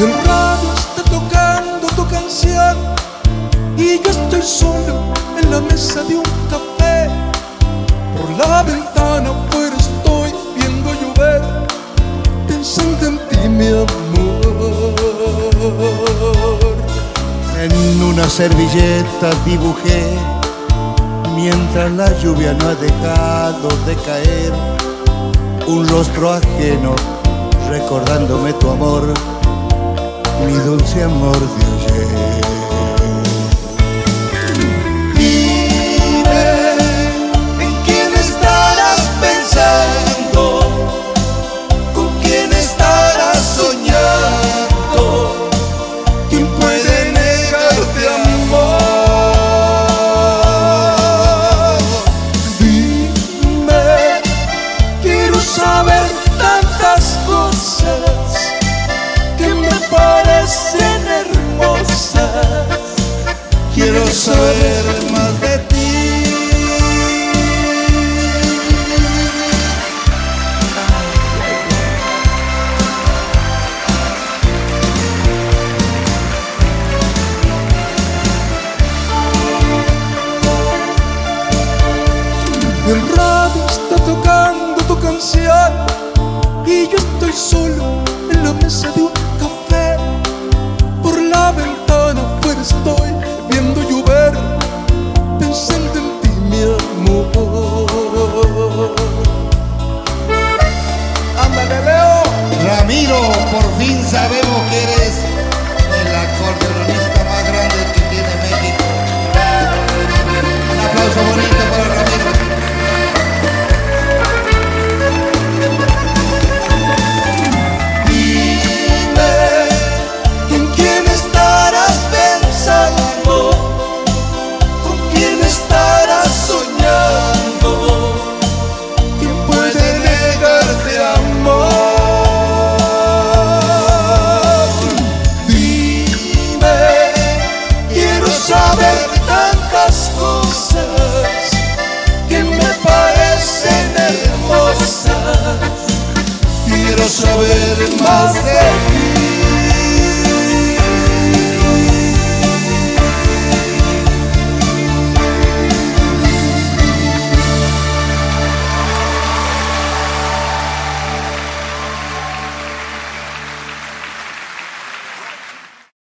El radio está tocando tu canción y yo estoy solo en la mesa de un café. Por la ventana afuera estoy viendo llover, pensando en ti, mi amor. En una servilleta dibujé, mientras la lluvia no ha dejado de caer, un rostro ajeno recordándome tu amor, mi dulce amor de ayer. Dime, ¿en quién estarás pensando? ¿Con quién estarás soñando? ¿Quién puede negarte amor? Dime, quiero saber tantas cosas que me parecen hermosas. Quiero saber más de ti. El radio está tocando tu canción y yo estoy solo en la mesa de un café. Por la ventana afuera estoy viendo llover, pensando en ti, mi amor. ¡Ándale, Leo! Ramiro, por fin sabemos que eres el acordeonista más grande que tiene México. Un aplauso bonito para Ramiro. Saber tantas cosas que me parecen hermosas. Quiero saber más de